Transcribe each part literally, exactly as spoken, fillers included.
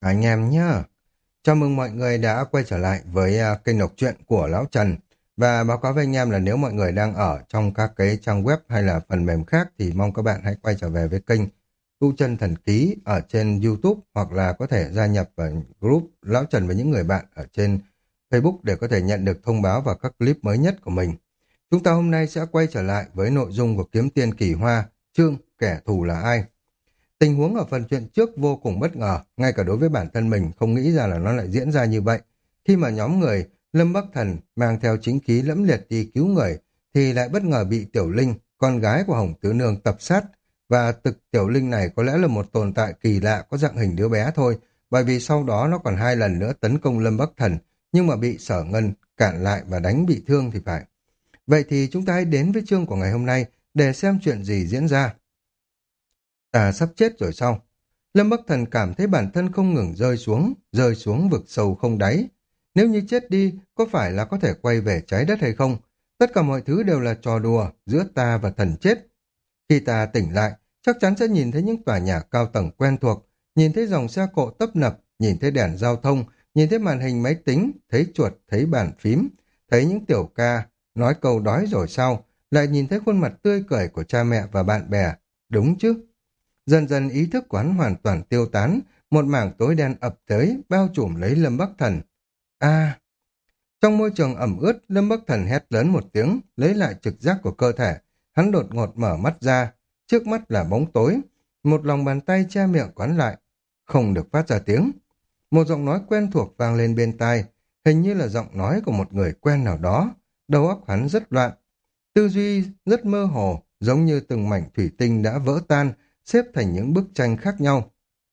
Anh em nhá. Chào mừng mọi người đã quay trở lại với à, kênh đọc truyện của Lão Trần. Và báo cáo với anh em là nếu mọi người đang ở trong các cái trang web hay là phần mềm khác thì mong các bạn hãy quay trở về với kênh Tu Chân Thần Ký ở trên YouTube, hoặc là có thể gia nhập vào group Lão Trần với những người bạn ở trên Facebook để có thể nhận được thông báo và các clip mới nhất của mình. Chúng ta hôm nay sẽ quay trở lại với nội dung của Kiếm Tiên Kỳ Hoa, chương Kẻ thù là ai. Tình huống ở phần chuyện trước vô cùng bất ngờ, ngay cả đối với bản thân mình không nghĩ ra là nó lại diễn ra như vậy. Khi mà nhóm người Lâm Bắc Thần mang theo chính khí lẫm liệt đi cứu người, thì lại bất ngờ bị Tiểu Linh, con gái của Hồng Tứ Nương tập sát. Và thực Tiểu Linh này có lẽ là một tồn tại kỳ lạ có dạng hình đứa bé thôi, bởi vì sau đó nó còn hai lần nữa tấn công Lâm Bắc Thần, nhưng mà bị Sở Ngân cản lại và đánh bị thương thì phải. Vậy thì chúng ta hãy đến với chương của ngày hôm nay để xem chuyện gì diễn ra. Ta sắp chết rồi sao? Lâm Bắc Thần cảm thấy bản thân không ngừng rơi xuống, rơi xuống vực sâu không đáy. Nếu như chết đi, có phải là có thể quay về trái đất hay không? Tất cả mọi thứ đều là trò đùa giữa ta và thần chết. Khi ta tỉnh lại, chắc chắn sẽ nhìn thấy những tòa nhà cao tầng quen thuộc, nhìn thấy dòng xe cộ tấp nập, nhìn thấy đèn giao thông, nhìn thấy màn hình máy tính, thấy chuột, thấy bàn phím, thấy những tiểu ca nói câu đói rồi sao, lại nhìn thấy khuôn mặt tươi cười của cha mẹ và bạn bè. Đúng chứ? Dần dần ý thức của hắn hoàn toàn tiêu tán, một mảng tối đen ập tới, bao trùm lấy Lâm Bắc Thần. A! Trong môi trường ẩm ướt, Lâm Bắc Thần hét lớn một tiếng, lấy lại trực giác của cơ thể. Hắn đột ngột mở mắt ra, trước mắt là bóng tối. Một lòng bàn tay che miệng quán lại, không được phát ra tiếng. Một giọng nói quen thuộc vang lên bên tai, hình như là giọng nói của một người quen nào đó. Đầu óc hắn rất loạn, tư duy rất mơ hồ, giống như từng mảnh thủy tinh đã vỡ tan, xếp thành những bức tranh khác nhau.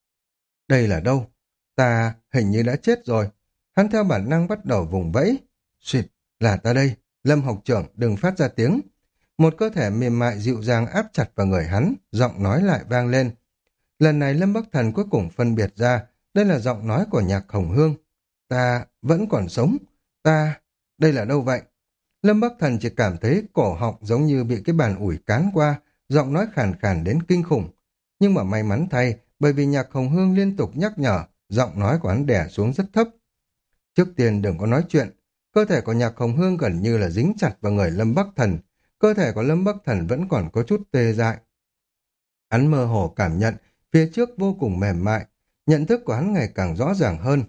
Đây là đâu? Ta hình như đã chết rồi. Hắn theo bản năng bắt đầu vùng vẫy. Xuyệt, là ta đây. Lâm học trưởng đừng phát ra tiếng. Một cơ thể mềm mại dịu dàng áp chặt vào người hắn, giọng nói lại vang lên. Lần này Lâm Bắc Thần cuối cùng phân biệt ra, đây là giọng nói của Nhạc Hồng Hương. Ta vẫn còn sống. Ta... Đây là đâu vậy? Lâm Bắc Thần chỉ cảm thấy cổ họng giống như bị cái bàn ủi cán qua, giọng nói khàn khàn đến kinh khủng. Nhưng mà may mắn thay, bởi vì Nhạc Hồng Hương liên tục nhắc nhở, giọng nói của hắn đè xuống rất thấp. Trước tiên đừng có nói chuyện, cơ thể của Nhạc Hồng Hương gần như là dính chặt vào người Lâm Bắc Thần, cơ thể của Lâm Bắc Thần vẫn còn có chút tê dại. Hắn mơ hồ cảm nhận, phía trước vô cùng mềm mại, nhận thức của hắn ngày càng rõ ràng hơn.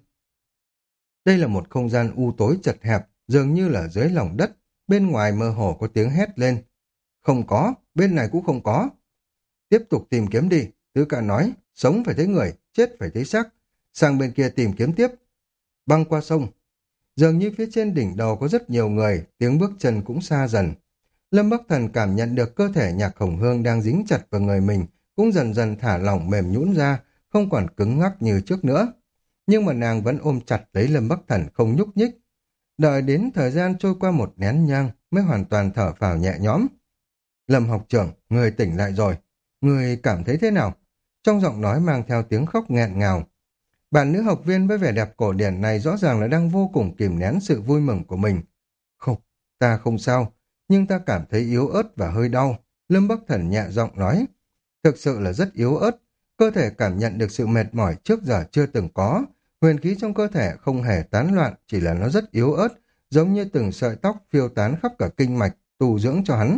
Đây là một không gian u tối chật hẹp, dường như là dưới lòng đất, bên ngoài mơ hồ có tiếng hét lên. Không có, bên này cũng không có. Tiếp tục tìm kiếm đi, Tứ Ca nói, sống phải thấy người, chết phải thấy xác. Sang bên kia tìm kiếm tiếp. Băng qua sông. Dường như phía trên đỉnh đầu có rất nhiều người, tiếng bước chân cũng xa dần. Lâm Bắc Thần cảm nhận được cơ thể Nhạc Hồng Hương đang dính chặt vào người mình, cũng dần dần thả lỏng mềm nhũn ra, không còn cứng ngắc như trước nữa. Nhưng mà nàng vẫn ôm chặt lấy Lâm Bắc Thần không nhúc nhích. Đợi đến thời gian trôi qua một nén nhang mới hoàn toàn thở phào nhẹ nhõm. Lâm học trưởng, người tỉnh lại rồi. Người cảm thấy thế nào? Trong giọng nói mang theo tiếng khóc nghẹn ngào. Bạn nữ học viên với vẻ đẹp cổ điển này rõ ràng là đang vô cùng kìm nén sự vui mừng của mình. Không, ta không sao, nhưng ta cảm thấy yếu ớt và hơi đau. Lâm Bắc Thần nhẹ giọng nói. Thực sự là rất yếu ớt, cơ thể cảm nhận được sự mệt mỏi trước giờ chưa từng có. Huyền khí trong cơ thể không hề tán loạn, chỉ là nó rất yếu ớt, giống như từng sợi tóc phiêu tán khắp cả kinh mạch, tu dưỡng cho hắn.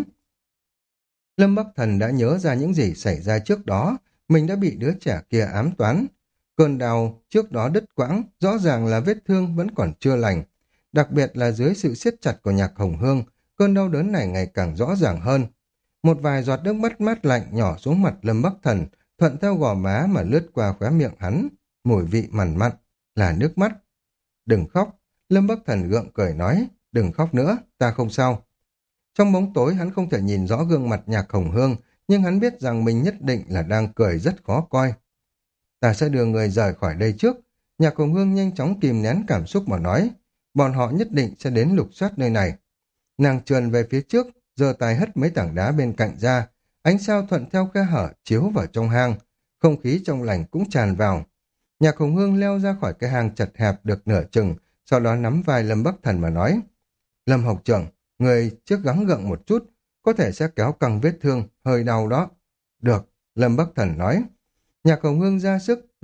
Lâm Bắc Thần đã nhớ ra những gì xảy ra trước đó, mình đã bị đứa trẻ kia ám toán. Cơn đau trước đó đứt quãng, rõ ràng là vết thương vẫn còn chưa lành. Đặc biệt là dưới sự siết chặt của Nhạc Hồng Hương, cơn đau đớn này ngày càng rõ ràng hơn. Một vài giọt nước mắt mát lạnh nhỏ xuống mặt Lâm Bắc Thần, thuận theo gò má mà lướt qua khóe miệng hắn, mùi vị mặn mặn, là nước mắt. Đừng khóc, Lâm Bắc Thần gượng cười nói, đừng khóc nữa, ta không sao. Trong bóng tối hắn không thể nhìn rõ gương mặt Nhạc Hồng Hương, nhưng hắn biết rằng mình nhất định là đang cười rất khó coi. Ta sẽ đưa người rời khỏi đây trước. Nhạc Hồng Hương nhanh chóng kìm nén cảm xúc mà nói, bọn họ nhất định sẽ đến lục soát nơi này. Nàng trườn về phía trước, giơ tay hất mấy tảng đá bên cạnh ra, ánh sao thuận theo khe hở chiếu vào trong hang, không khí trong lành cũng tràn vào. Nhạc Hồng Hương leo ra khỏi cái hang chật hẹp được nửa chừng, sau đó nắm vai Lâm Bắc Thần mà nói, Lâm học trưởng, người trước gắng gượng một chút, có thể sẽ kéo căng vết thương, hơi đau đó. Được, Lâm Bắc Thần nói. Nhạc Hồng Hương ra sức,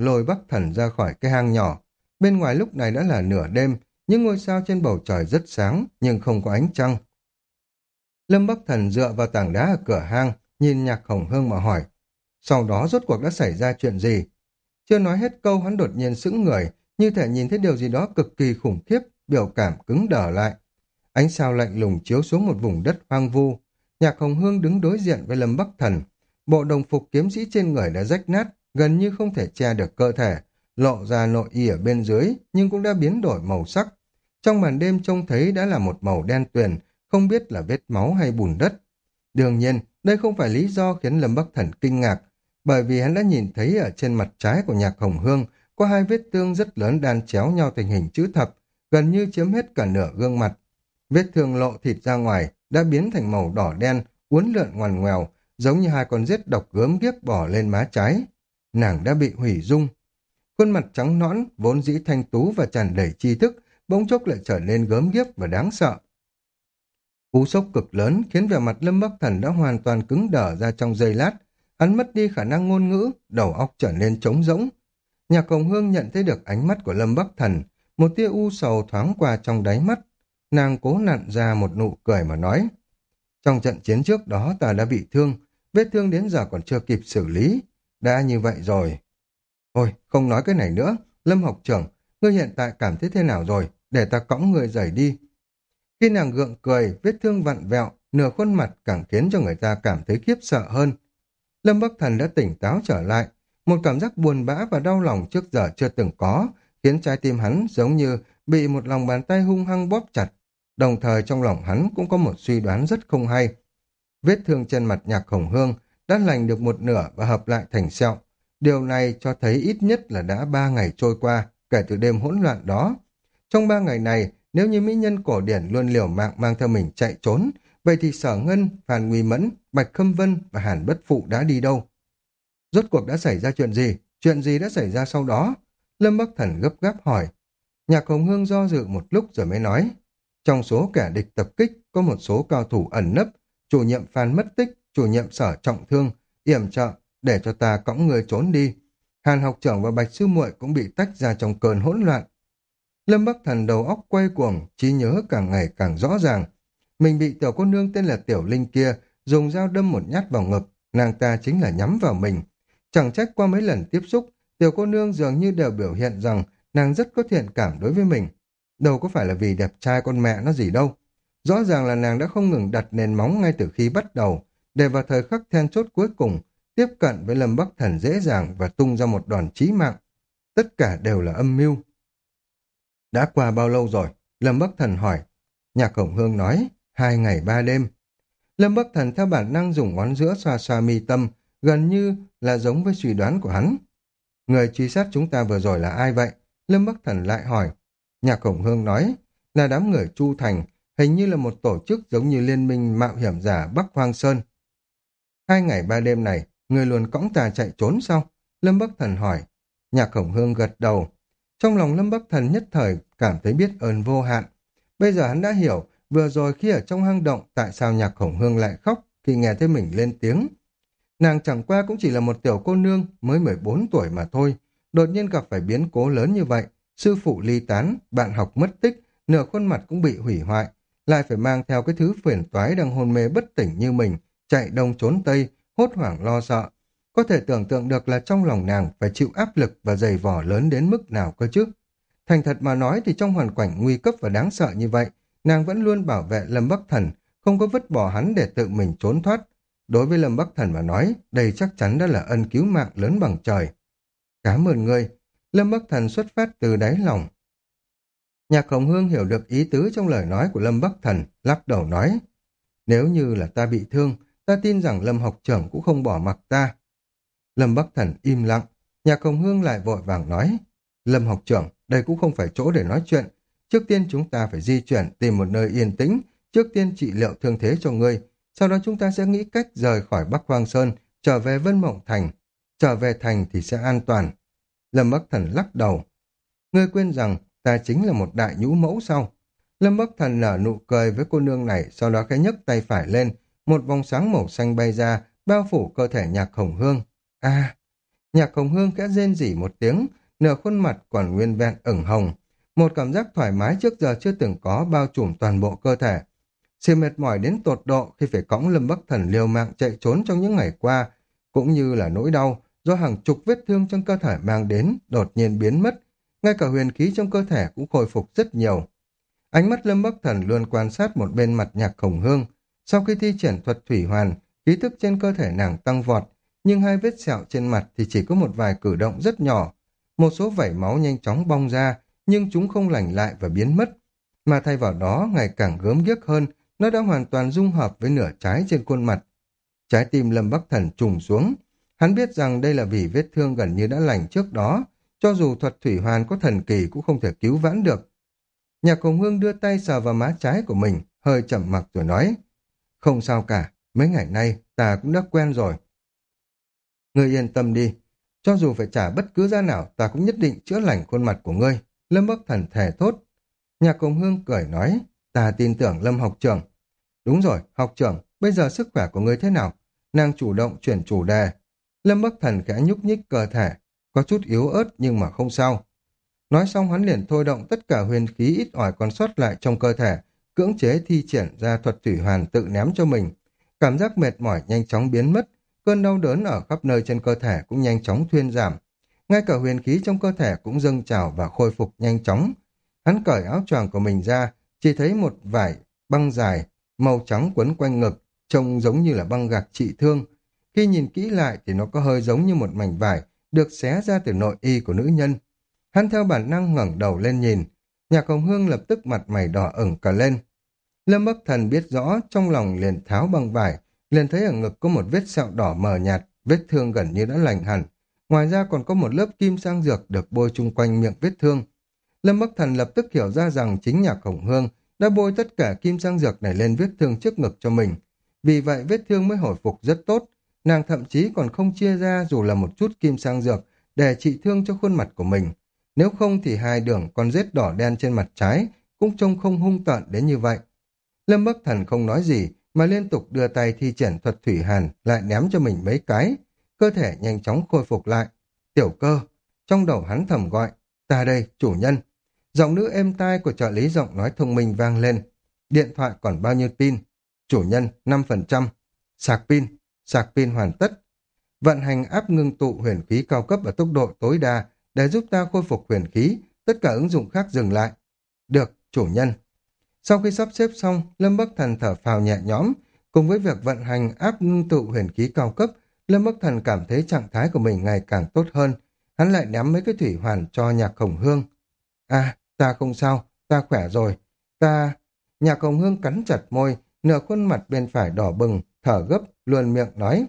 lôi Bắc Thần ra khỏi cái hang nhỏ. Bên ngoài lúc này đã là nửa đêm, những ngôi sao trên bầu trời rất sáng, nhưng không có ánh trăng. Lâm Bắc Thần dựa vào tảng đá ở cửa hang, nhìn Nhạc Hồng Hương mà hỏi. Sau đó rốt cuộc đã xảy ra chuyện gì? Chưa nói hết câu hắn đột nhiên sững người, như thể nhìn thấy điều gì đó cực kỳ khủng khiếp, biểu cảm cứng đờ lại. Ánh sao lạnh lùng chiếu xuống một vùng đất hoang vu. Nhạc Hồng Hương đứng đối diện với Lâm Bắc Thần. Bộ đồng phục kiếm sĩ trên người đã rách nát, gần như không thể che được cơ thể, lộ ra nội y ở bên dưới, nhưng cũng đã biến đổi màu sắc. Trong màn đêm trông thấy đã là một màu đen tuyền, không biết là vết máu hay bùn đất. Đương nhiên, đây không phải lý do khiến Lâm Bắc Thần kinh ngạc, bởi vì hắn đã nhìn thấy ở trên mặt trái của Nhạc Hồng Hương có hai vết thương rất lớn đan chéo nhau thành hình chữ thập, gần như chiếm hết cả nửa gương mặt. Vết thương lộ thịt ra ngoài đã biến thành màu đỏ đen, uốn lượn ngoằn ngoèo, giống như hai con rết độc gớm ghiếc bò lên má trái. Nàng đã bị hủy dung. Khuôn mặt trắng nõn, vốn dĩ thanh tú và tràn đầy tri thức, bỗng chốc lại trở nên gớm ghiếc và đáng sợ. Cú sốc cực lớn khiến vẻ mặt Lâm Bắc Thần đã hoàn toàn cứng đờ ra trong giây lát. Hắn mất đi khả năng ngôn ngữ, đầu óc trở nên trống rỗng. Nhạc Hồng Hương nhận thấy được ánh mắt của Lâm Bắc Thần, một tia u sầu thoáng qua trong đáy mắt. Nàng cố nặn ra một nụ cười mà nói. Trong trận chiến trước đó ta đã bị thương, vết thương đến giờ còn chưa kịp xử lý. Đã như vậy rồi. Thôi, không nói cái này nữa. Lâm học trưởng, ngươi hiện tại cảm thấy thế nào rồi? Để ta cõng ngươi rời đi. Khi nàng gượng cười, vết thương vặn vẹo, nửa khuôn mặt càng khiến cho người ta cảm thấy khiếp sợ hơn. Lâm Bắc Thần đã tỉnh táo trở lại. Một cảm giác buồn bã và đau lòng trước giờ chưa từng có, khiến trái tim hắn giống như bị một lòng bàn tay hung hăng bóp chặt. Đồng thời trong lòng hắn cũng có một suy đoán rất không hay. Vết thương trên mặt Nhạc Hồng Hương đã lành được một nửa và hợp lại thành sẹo. Điều này cho thấy ít nhất là đã ba ngày trôi qua kể từ đêm hỗn loạn đó. Trong ba ngày này, nếu như mỹ nhân cổ điển luôn liều mạng mang theo mình chạy trốn, vậy thì Sở Ngân, Phan Nguy Mẫn, Bạch Khâm Vân và Hàn Bất Phụ đã đi đâu? Rốt cuộc đã xảy ra chuyện gì? Chuyện gì đã xảy ra sau đó? Lâm Bắc Thần gấp gáp hỏi. Nhạc Hồng Hương do dự một lúc rồi mới nói. Trong số kẻ địch tập kích có một số cao thủ ẩn nấp, chủ nhiệm Phan mất tích, chủ nhiệm Sở trọng thương, yểm trợ để cho ta cõng người trốn đi. Hàn học trưởng và Bạch sư muội cũng bị tách ra trong cơn hỗn loạn. Lâm Bắc Thần đầu óc quay cuồng, trí nhớ càng ngày càng rõ ràng. Mình bị tiểu cô nương tên là Tiểu Linh kia dùng dao đâm một nhát vào ngực, nàng ta chính là nhắm vào mình. Chẳng trách qua mấy lần tiếp xúc, tiểu cô nương dường như đều biểu hiện rằng nàng rất có thiện cảm đối với mình. Đâu có phải là vì đẹp trai con mẹ nó gì đâu. Rõ ràng là nàng đã không ngừng đặt nền móng ngay từ khi bắt đầu, để vào thời khắc then chốt cuối cùng, tiếp cận với Lâm Bắc Thần dễ dàng và tung ra một đòn chí mạng. Tất cả đều là âm mưu. Đã qua bao lâu rồi? Lâm Bắc Thần hỏi. Nhạc Hồng Hương nói, hai ngày ba đêm. Lâm Bắc Thần theo bản năng dùng ngón giữa xoa xoa mi tâm, gần như là giống với suy đoán của hắn. Người truy sát chúng ta vừa rồi là ai vậy? Lâm Bắc Thần lại hỏi. Nhạc Hồng Hương nói, là đám người Chu Thành, hình như là một tổ chức giống như Liên minh mạo hiểm giả Bắc Hoang Sơn. Hai ngày ba đêm này, người luôn cõng ta chạy trốn sao? Lâm Bắc Thần hỏi. Nhạc Hồng Hương gật đầu. Trong lòng Lâm Bắc Thần nhất thời cảm thấy biết ơn vô hạn. Bây giờ hắn đã hiểu vừa rồi khi ở trong hang động tại sao Nhạc Hồng Hương lại khóc khi nghe thấy mình lên tiếng. Nàng chẳng qua cũng chỉ là một tiểu cô nương mới mười bốn tuổi mà thôi. Đột nhiên gặp phải biến cố lớn như vậy, sư phụ ly tán, bạn học mất tích, nửa khuôn mặt cũng bị hủy hoại, lại phải mang theo cái thứ phiền toái đang hôn mê bất tỉnh như mình, chạy đông trốn tây, hốt hoảng lo sợ. Có thể tưởng tượng được là trong lòng nàng phải chịu áp lực và dày vò lớn đến mức nào cơ chứ. Thành thật mà nói thì trong hoàn cảnh nguy cấp và đáng sợ như vậy, nàng vẫn luôn bảo vệ Lâm Bắc Thần, không có vứt bỏ hắn để tự mình trốn thoát. Đối với Lâm Bắc Thần mà nói, đây chắc chắn đã là ân cứu mạng lớn bằng trời. Cảm ơn ngươi. Lâm Bắc Thần xuất phát từ đáy lòng. Nhạc Hồng Hương hiểu được ý tứ trong lời nói của Lâm Bắc Thần, lắc đầu nói. Nếu như là ta bị thương, ta tin rằng Lâm học trưởng cũng không bỏ mặc ta. Lâm Bắc Thần im lặng, Nhạc Hồng Hương lại vội vàng nói. Lâm học trưởng, đây cũng không phải chỗ để nói chuyện. Trước tiên chúng ta phải di chuyển tìm một nơi yên tĩnh, trước tiên trị liệu thương thế cho ngươi. Sau đó chúng ta sẽ nghĩ cách rời khỏi Bắc Hoang Sơn, trở về Vân Mộng Thành. Trở về thành thì sẽ an toàn. Lâm Bắc Thần lắc đầu. Ngươi quên rằng ta chính là một đại nhũ mẫu sao? Lâm Bắc Thần nở nụ cười với cô nương này, sau đó khẽ nhấc tay phải lên, một vòng sáng màu xanh bay ra, bao phủ cơ thể Nhạc Hồng Hương. À, Nhạc Hồng Hương khẽ rên rỉ một tiếng, nửa khuôn mặt còn nguyên vẹn ửng hồng. Một cảm giác thoải mái trước giờ chưa từng có bao trùm toàn bộ cơ thể. Sự mệt mỏi đến tột độ khi phải cõng Lâm Bắc Thần liều mạng chạy trốn trong những ngày qua, cũng như là nỗi đau do hàng chục vết thương trong cơ thể mang đến đột nhiên biến mất. Ngay cả huyền khí trong cơ thể cũng khôi phục rất nhiều. Ánh mắt Lâm Bắc Thần luôn quan sát một bên mặt Nhạc Hồng Hương. Sau khi thi triển thuật thủy hoàn, khí thức trên cơ thể nàng tăng vọt, nhưng hai vết sẹo trên mặt thì chỉ có một vài cử động rất nhỏ. Một số vảy máu nhanh chóng bong ra, nhưng chúng không lành lại và biến mất. Mà thay vào đó, ngày càng gớm ghiếc hơn, nó đã hoàn toàn dung hợp với nửa trái trên khuôn mặt. Trái tim Lâm Bắc Thần trùng xuống. Hắn biết rằng đây là vì vết thương gần như đã lành trước đó, cho dù thuật thủy hoàn có thần kỳ cũng không thể cứu vãn được. Nhạc Hồng Hương đưa tay sờ vào má trái của mình, hơi chậm mặc rồi nói, không sao cả, mấy ngày nay ta cũng đã quen rồi. Ngươi yên tâm đi, cho dù phải trả bất cứ giá nào ta cũng nhất định chữa lành khuôn mặt của ngươi. Lâm Bắc Thần thề thốt. Nhạc Hồng Hương cười nói, ta tin tưởng Lâm học trưởng. Đúng rồi, học trưởng, bây giờ sức khỏe của ngươi thế nào? Nàng chủ động chuyển chủ đề. Lâm Bắc Thần khẽ nhúc nhích cơ thể, có chút yếu ớt nhưng mà không sao. Nói xong hắn liền thôi động tất cả huyền khí ít ỏi còn sót lại trong cơ thể, cưỡng chế thi triển ra thuật thủy hoàn tự ném cho mình. Cảm giác mệt mỏi nhanh chóng biến mất, cơn đau đớn ở khắp nơi trên cơ thể cũng nhanh chóng thuyên giảm. Ngay cả huyền khí trong cơ thể cũng dâng trào và khôi phục nhanh chóng. Hắn cởi áo choàng của mình ra, chỉ thấy một vải băng dài, màu trắng quấn quanh ngực, trông giống như là băng gạc trị thương. Khi nhìn kỹ lại thì nó có hơi giống như một mảnh vải được xé ra từ nội y của nữ nhân. Hắn theo bản năng ngẩng đầu lên nhìn, Nhạc Hồng Hương lập tức mặt mày đỏ ửng cả lên. Lâm Bắc Thần biết rõ, trong lòng liền tháo băng vải, liền thấy ở ngực có một vết sẹo đỏ mờ nhạt, vết thương gần như đã lành hẳn. Ngoài ra còn có một lớp kim sang dược được bôi chung quanh miệng vết thương. Lâm Bắc Thần lập tức hiểu ra rằng chính Nhạc Hồng Hương đã bôi tất cả kim sang dược này lên vết thương trước ngực cho mình. Vì vậy vết thương mới hồi phục rất tốt. Nàng thậm chí còn không chia ra dù là một chút kim sang dược để trị thương cho khuôn mặt của mình. Nếu không thì hai đường con rết đỏ đen trên mặt trái cũng trông không hung tợn đến như vậy. Lâm Bắc Thần không nói gì mà liên tục đưa tay thi triển thuật thủy hàn lại ném cho mình mấy cái. Cơ thể nhanh chóng khôi phục lại. Tiểu Cơ, trong đầu hắn thầm gọi, ta đây, chủ nhân. Giọng nữ êm tai của trợ lý giọng nói thông minh vang lên. Điện thoại còn bao nhiêu pin? Chủ nhân, năm phần trăm. Sạc pin, sạc pin hoàn tất. Vận hành áp ngưng tụ huyền khí cao cấp ở tốc độ tối đa để giúp ta khôi phục huyền khí, tất cả ứng dụng khác dừng lại. Được, chủ nhân. Sau khi sắp xếp xong, Lâm Bắc Thần thở phào nhẹ nhõm, cùng với việc vận hành áp ngưng tụ huyền khí cao cấp, Lâm Bắc Thần cảm thấy trạng thái của mình ngày càng tốt hơn. Hắn lại ném mấy cái thủy hoàn cho Nhạc Hồng Hương. À, ta không sao, ta khỏe rồi. Ta... Nhạc Hồng Hương cắn chặt môi, nửa khuôn mặt bên phải đỏ bừng, thở gấp, luồn miệng nói.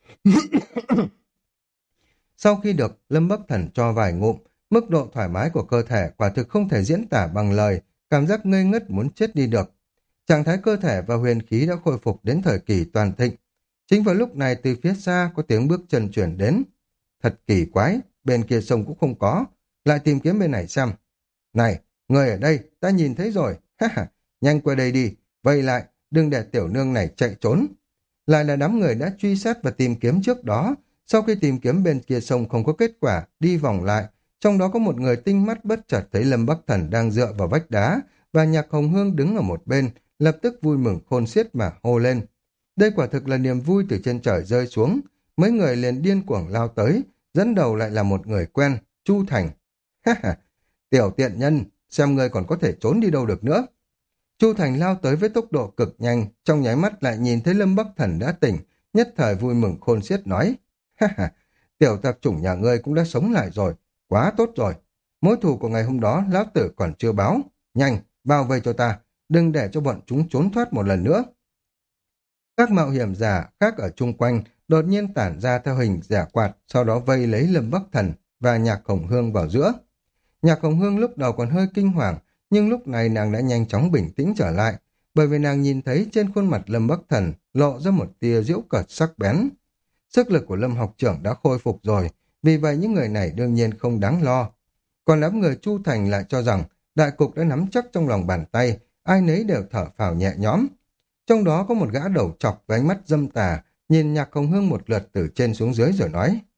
Sau khi được Lâm Bắc Thần cho vài ngụm, mức độ thoải mái của cơ thể quả thực không thể diễn tả bằng lời, cảm giác ngây ngất muốn chết đi được. Trạng thái cơ thể và huyền khí đã khôi phục đến thời kỳ toàn thịnh. Chính vào lúc này từ phía xa có tiếng bước chân chuyển đến. Thật kỳ quái, bên kia sông cũng không có, lại tìm kiếm bên này xem. Này, người ở đây, ta nhìn thấy rồi, ha ha, nhanh qua đây đi, vây lại, đừng để tiểu nương này chạy trốn. Lại là đám người đã truy sát và tìm kiếm trước đó, sau khi tìm kiếm bên kia sông không có kết quả, đi vòng lại, trong đó có một người tinh mắt bất chợt thấy Lâm Bắc Thần đang dựa vào vách đá, và Nhạc Hồng Hương đứng ở một bên, lập tức vui mừng khôn xiết mà hô lên. Đây quả thực là niềm vui từ trên trời rơi xuống, mấy người liền điên cuồng lao tới, dẫn đầu lại là một người quen, Chu Thành. Ha ha, tiểu tiện nhân, xem ngươi còn có thể trốn đi đâu được nữa. Chu Thành lao tới với tốc độ cực nhanh, trong nháy mắt lại nhìn thấy Lâm Bắc Thần đã tỉnh, nhất thời vui mừng khôn xiết nói. Ha ha, tiểu tạp chủng nhà ngươi cũng đã sống lại rồi, quá tốt rồi. Mối thù của ngày hôm đó lão tử còn chưa báo, nhanh, bao vây cho ta, đừng để cho bọn chúng trốn thoát một lần nữa. Các mạo hiểm giả khác ở chung quanh đột nhiên tản ra theo hình giả quạt, sau đó vây lấy Lâm Bắc Thần và Nhạc Hồng Hương vào giữa. Nhạc Hồng Hương lúc đầu còn hơi kinh hoàng, nhưng lúc này nàng đã nhanh chóng bình tĩnh trở lại, bởi vì nàng nhìn thấy trên khuôn mặt Lâm Bắc Thần lộ ra một tia giễu cợt sắc bén. Sức lực của Lâm học trưởng đã khôi phục rồi, vì vậy những người này đương nhiên không đáng lo. Còn đám người Chu Thành lại cho rằng đại cục đã nắm chắc trong lòng bàn tay, ai nấy đều thở phào nhẹ nhõm. Trong đó có một gã đầu trọc với ánh mắt dâm tà, nhìn Nhạc Hồng Hương một lượt từ trên xuống dưới rồi nói.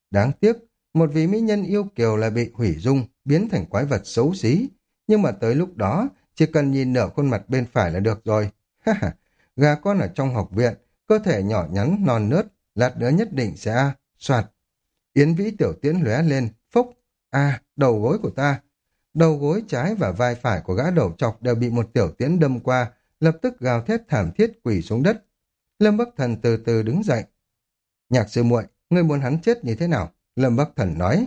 Đáng tiếc, một vị mỹ nhân yêu kiều lại bị hủy dung, biến thành quái vật xấu xí. Nhưng mà tới lúc đó, chỉ cần nhìn nửa khuôn mặt bên phải là được rồi. Ha ha, gà con ở trong học viện, cơ thể nhỏ nhắn, non nớt, lát nữa nhất định sẽ soạt. Yến Vĩ tiểu tiễn lóe lên, phốc, a đầu gối của ta. Đầu gối trái và vai phải của gã đầu trọc đều bị một tiểu tiễn đâm qua, lập tức gào thét thảm thiết quỳ xuống đất. Lâm Bắc Thần từ từ đứng dậy. Nhạc sư muội, ngươi muốn hắn chết như thế nào? Lâm Bắc Thần nói.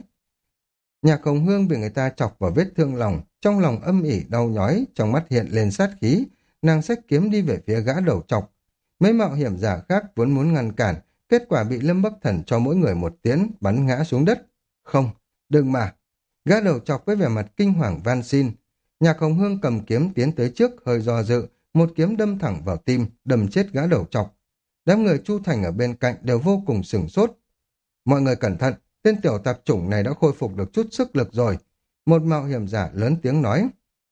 Nhạc Hồng Hương bị người ta chọc vào vết thương lòng, trong lòng âm ỉ đau nhói, trong mắt hiện lên sát khí, nàng xách kiếm đi về phía gã đầu trọc. Mấy mạo hiểm giả khác vốn muốn ngăn cản, kết quả bị Lâm Bắc Thần cho mỗi người một tiến, bắn ngã xuống đất. Không, đừng mà. Gã đầu trọc với vẻ mặt kinh hoàng van xin. Nhạc Hồng Hương cầm kiếm tiến tới trước, hơi do dự, một kiếm đâm thẳng vào tim, đâm chết gã đầu trọc. Đám người Chu Thành ở bên cạnh đều vô cùng sửng sốt. Mọi người cẩn thận, tên tiểu tạp chủng này đã khôi phục được chút sức lực rồi. Một mạo hiểm giả lớn tiếng nói.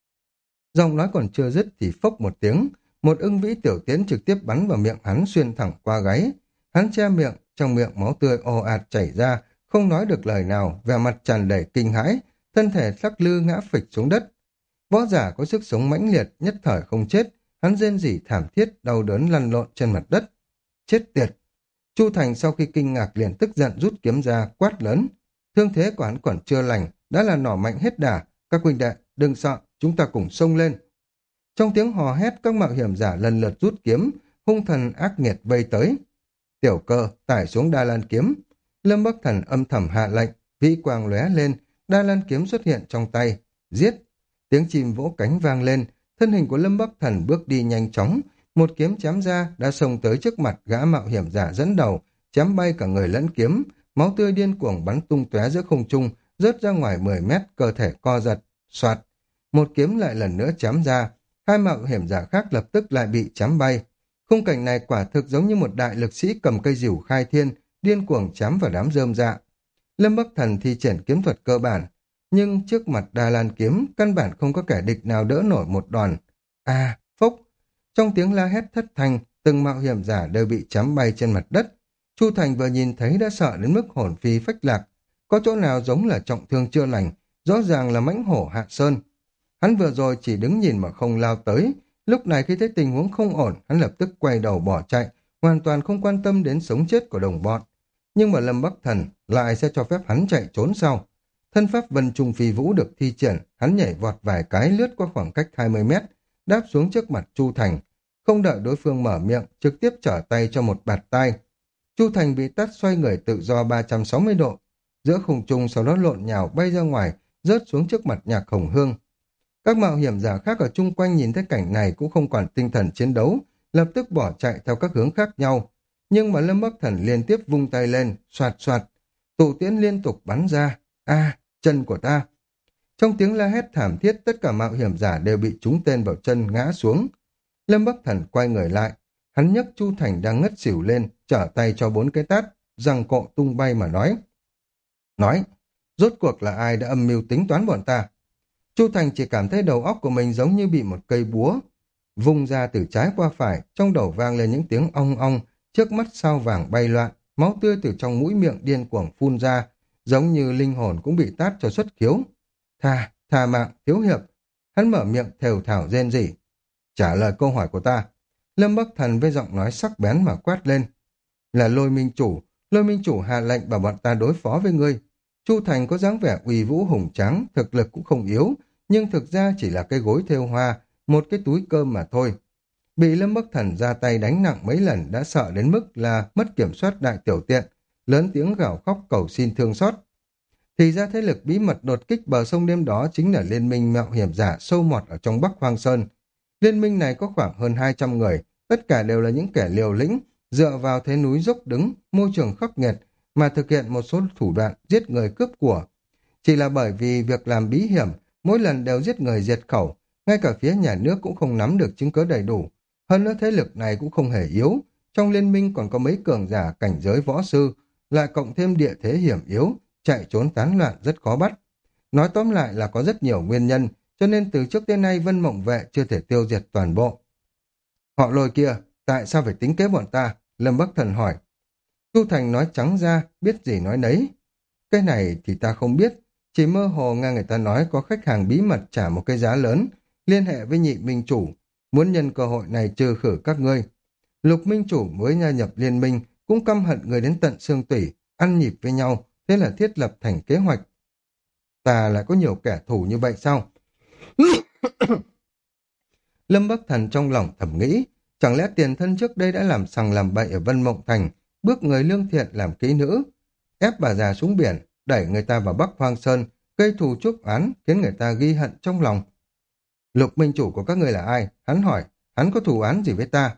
Giọng nói còn chưa dứt thì phốc một tiếng, một ưng vĩ tiểu tiến trực tiếp bắn vào miệng hắn xuyên thẳng qua gáy. Hắn che miệng, trong miệng máu tươi ồ ạt chảy ra, không nói được lời nào, vẻ mặt tràn đầy kinh hãi, thân thể lắc lư ngã phịch xuống đất. Võ giả có sức sống mãnh liệt, nhất thời không chết, hắn rên rỉ thảm thiết, đau đớn lăn lộn trên mặt đất. Chết tiệt! Chu Thành sau khi kinh ngạc liền tức giận rút kiếm ra, quát lớn. Thương thế của hắn còn chưa lành, đã là nỏ mạnh hết đà. Các huynh đệ, đừng sợ, chúng ta cùng xông lên. Trong tiếng hò hét, các mạo hiểm giả lần lượt rút kiếm, hung thần ác nghiệt vây tới. Tiểu Cơ tải xuống Đa Lan kiếm. Lâm Bắc Thần âm thầm hạ lệnh, vĩ quang lóe lên, Đa Lan kiếm xuất hiện trong tay. Giết! Tiếng chim vỗ cánh vang lên, thân hình của Lâm Bắc Thần bước đi nhanh chóng, một kiếm chém ra đã xông tới trước mặt gã mạo hiểm giả dẫn đầu, chém bay cả người lẫn kiếm, máu tươi điên cuồng bắn tung tóe giữa không trung, rớt ra ngoài mười mét, cơ thể co giật, soạt. Một kiếm lại lần nữa chém ra, hai mạo hiểm giả khác lập tức lại bị chém bay. Khung cảnh này quả thực giống như một đại lực sĩ cầm cây rìu khai thiên, điên cuồng chém vào đám rơm dạ. Lâm Bắc Thần thi triển kiếm thuật cơ bản, nhưng trước mặt Đa Lan kiếm, căn bản không có kẻ địch nào đỡ nổi một đòn. A, phốc! Trong tiếng la hét thất thanh, từng mạo hiểm giả đều bị chém bay trên mặt đất. Chu Thành vừa nhìn thấy đã sợ đến mức hồn phi phách lạc. Có chỗ nào giống là trọng thương chưa lành, rõ ràng là mãnh hổ hạ sơn. Hắn vừa rồi chỉ đứng nhìn mà không lao tới. Lúc này khi thấy tình huống không ổn, hắn lập tức quay đầu bỏ chạy, hoàn toàn không quan tâm đến sống chết của đồng bọn. Nhưng mà Lâm Bắc Thần lại sẽ cho phép hắn chạy trốn sau. Thân pháp Vân Trung Phi Vũ được thi triển, hắn nhảy vọt vài cái lướt qua khoảng cách hai mươi mét, đáp xuống trước mặt Chu Thành. Không đợi đối phương mở miệng, trực tiếp trở tay cho một bạt tai. Chu Thành bị tát xoay người tự do ba trăm sáu mươi độ, giữa khung trung sau đó lộn nhào bay ra ngoài, rớt xuống trước mặt Nhạc Hồng Hương. Các mạo hiểm giả khác ở chung quanh nhìn thấy cảnh này cũng không còn tinh thần chiến đấu, lập tức bỏ chạy theo các hướng khác nhau. Nhưng mà Lâm Bắc Thần liên tiếp vung tay lên, soạt soạt, tụ tiễn liên tục bắn ra. A, chân của ta! Trong tiếng la hét thảm thiết, tất cả mạo hiểm giả đều bị trúng tên vào chân ngã xuống. Lâm Bắc Thần quay người lại, hắn nhấc Chu Thành đang ngất xỉu lên, trở tay cho bốn cái tát, giằng cộ tung bay mà nói. Nói, rốt cuộc là ai đã âm mưu tính toán bọn ta? Chu Thành chỉ cảm thấy đầu óc của mình giống như bị một cây búa vung ra từ trái qua phải, trong đầu vang lên những tiếng ong ong, trước mắt sao vàng bay loạn, máu tươi từ trong mũi miệng điên cuồng phun ra, giống như linh hồn cũng bị tát cho xuất khiếu. Tha, tha mạng, thiếu hiệp. Hắn mở miệng thều thào rên rỉ. Trả lời câu hỏi của ta. Lâm Bắc Thần với giọng nói sắc bén mà quát lên. Là Lôi Minh Chủ, Lôi Minh Chủ hạ lệnh bảo bọn ta đối phó với ngươi. Chu Thành có dáng vẻ uy vũ hùng tráng, thực lực cũng không yếu, nhưng thực ra chỉ là cái gối thêu hoa, một cái túi cơm mà thôi. Bị Lâm Bắc Thần ra tay đánh nặng mấy lần đã sợ đến mức là mất kiểm soát đại tiểu tiện, lớn tiếng gào khóc cầu xin thương xót. Thì ra thế lực bí mật đột kích bờ sông đêm đó chính là liên minh mạo hiểm giả sâu mọt ở trong Bắc Hoang Sơn. Liên minh này có khoảng hơn hai trăm người, tất cả đều là những kẻ liều lĩnh, dựa vào thế núi dốc đứng, môi trường khắc nghiệt, mà thực hiện một số thủ đoạn giết người cướp của. Chỉ là bởi vì việc làm bí hiểm, mỗi lần đều giết người diệt khẩu, ngay cả phía nhà nước cũng không nắm được chứng cứ đầy đủ. Hơn nữa thế lực này cũng không hề yếu, trong liên minh còn có mấy cường giả cảnh giới võ sư, lại cộng thêm địa thế hiểm yếu, chạy trốn tán loạn rất khó bắt. Nói tóm lại là có rất nhiều nguyên nhân, cho nên từ trước đến nay Vân Mộng Vệ chưa thể tiêu diệt toàn bộ. Họ Lôi kia, tại sao phải tính kế bọn ta? Lâm Bắc Thần hỏi. Chu Thành nói trắng ra, biết gì nói nấy. Cái này thì ta không biết, chỉ mơ hồ nghe người ta nói có khách hàng bí mật trả một cái giá lớn, liên hệ với nhị minh chủ, muốn nhân cơ hội này trừ khử các ngươi. Lục minh chủ mới gia nhập liên minh, cũng căm hận người đến tận xương tủy, ăn nhịp với nhau, thế là thiết lập thành kế hoạch. Ta lại có nhiều kẻ thù như vậy sao? Lâm Bắc Thần trong lòng thầm nghĩ, chẳng lẽ tiền thân trước đây đã làm sằng làm bậy ở Vân Mộng Thành, bước người lương thiện làm kỹ nữ, ép bà già xuống biển, đẩy người ta vào Bắc Hoang Sơn, gây thù chuốc oán, khiến người ta ghi hận trong lòng. Lục minh chủ của các ngươi là ai? Hắn hỏi, hắn có thù oán gì với ta?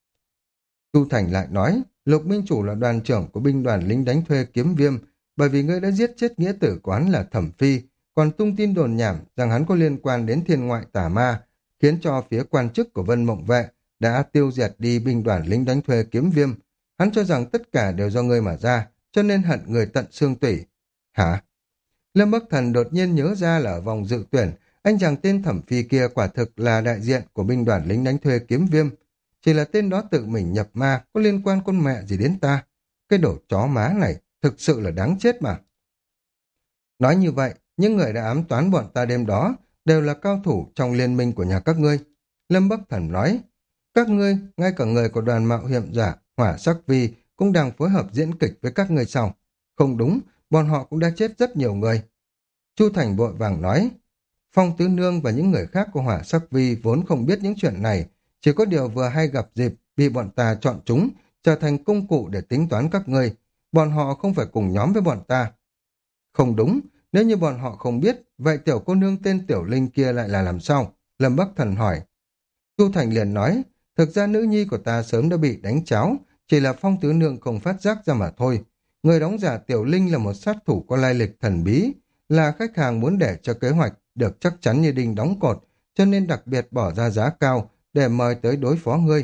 Chu Thành lại nói, Lục minh chủ là đoàn trưởng của binh đoàn lính đánh thuê Kiếm Viêm, bởi vì ngươi đã giết chết nghĩa tử của hắn là Thẩm Phi, còn tung tin đồn nhảm rằng hắn có liên quan đến thiên ngoại tà ma, khiến cho phía quan chức của Vân Mộng Vệ đã tiêu diệt đi binh đoàn lính đánh thuê Kiếm Viêm. Hắn cho rằng tất cả đều do ngươi mà ra, cho nên hận người tận xương tủy. Hả? Lâm Bắc Thần đột nhiên nhớ ra là ở vòng dự tuyển, anh chàng tên Thẩm Phi kia quả thực là đại diện của binh đoàn lính đánh thuê Kiếm Viêm. Chỉ là tên đó tự mình nhập ma, có liên quan con mẹ gì đến ta? Cái đồ chó má này, thực sự là đáng chết mà. Nói như vậy, những người đã ám toán bọn ta đêm đó đều là cao thủ trong liên minh của nhà các ngươi. Lâm Bắc Thần nói, các ngươi, ngay cả người của đoàn mạo hiểm giả, Hỏa Sắc Vi cũng đang phối hợp diễn kịch với các ngươi sau. Không đúng, bọn họ cũng đã chết rất nhiều người. Chu Thành vội vàng nói, Phong Tứ Nương và những người khác của Hỏa Sắc Vi vốn không biết những chuyện này, chỉ có điều vừa hay gặp dịp bị bọn ta chọn chúng, trở thành công cụ để tính toán các ngươi. Bọn họ không phải cùng nhóm với bọn ta. Không đúng, nếu như bọn họ không biết, vậy tiểu cô nương tên Tiểu Linh kia lại là làm sao? Lâm Bắc Thần hỏi. Chu Thành liền nói, thực ra nữ nhi của ta sớm đã bị đánh cháo, chỉ là Phong Tứ Nương không phát giác ra mà thôi. Người đóng giả Tiểu Linh là một sát thủ có lai lịch thần bí, là khách hàng muốn để cho kế hoạch được chắc chắn như đinh đóng cột, cho nên đặc biệt bỏ ra giá cao để mời tới đối phó ngươi.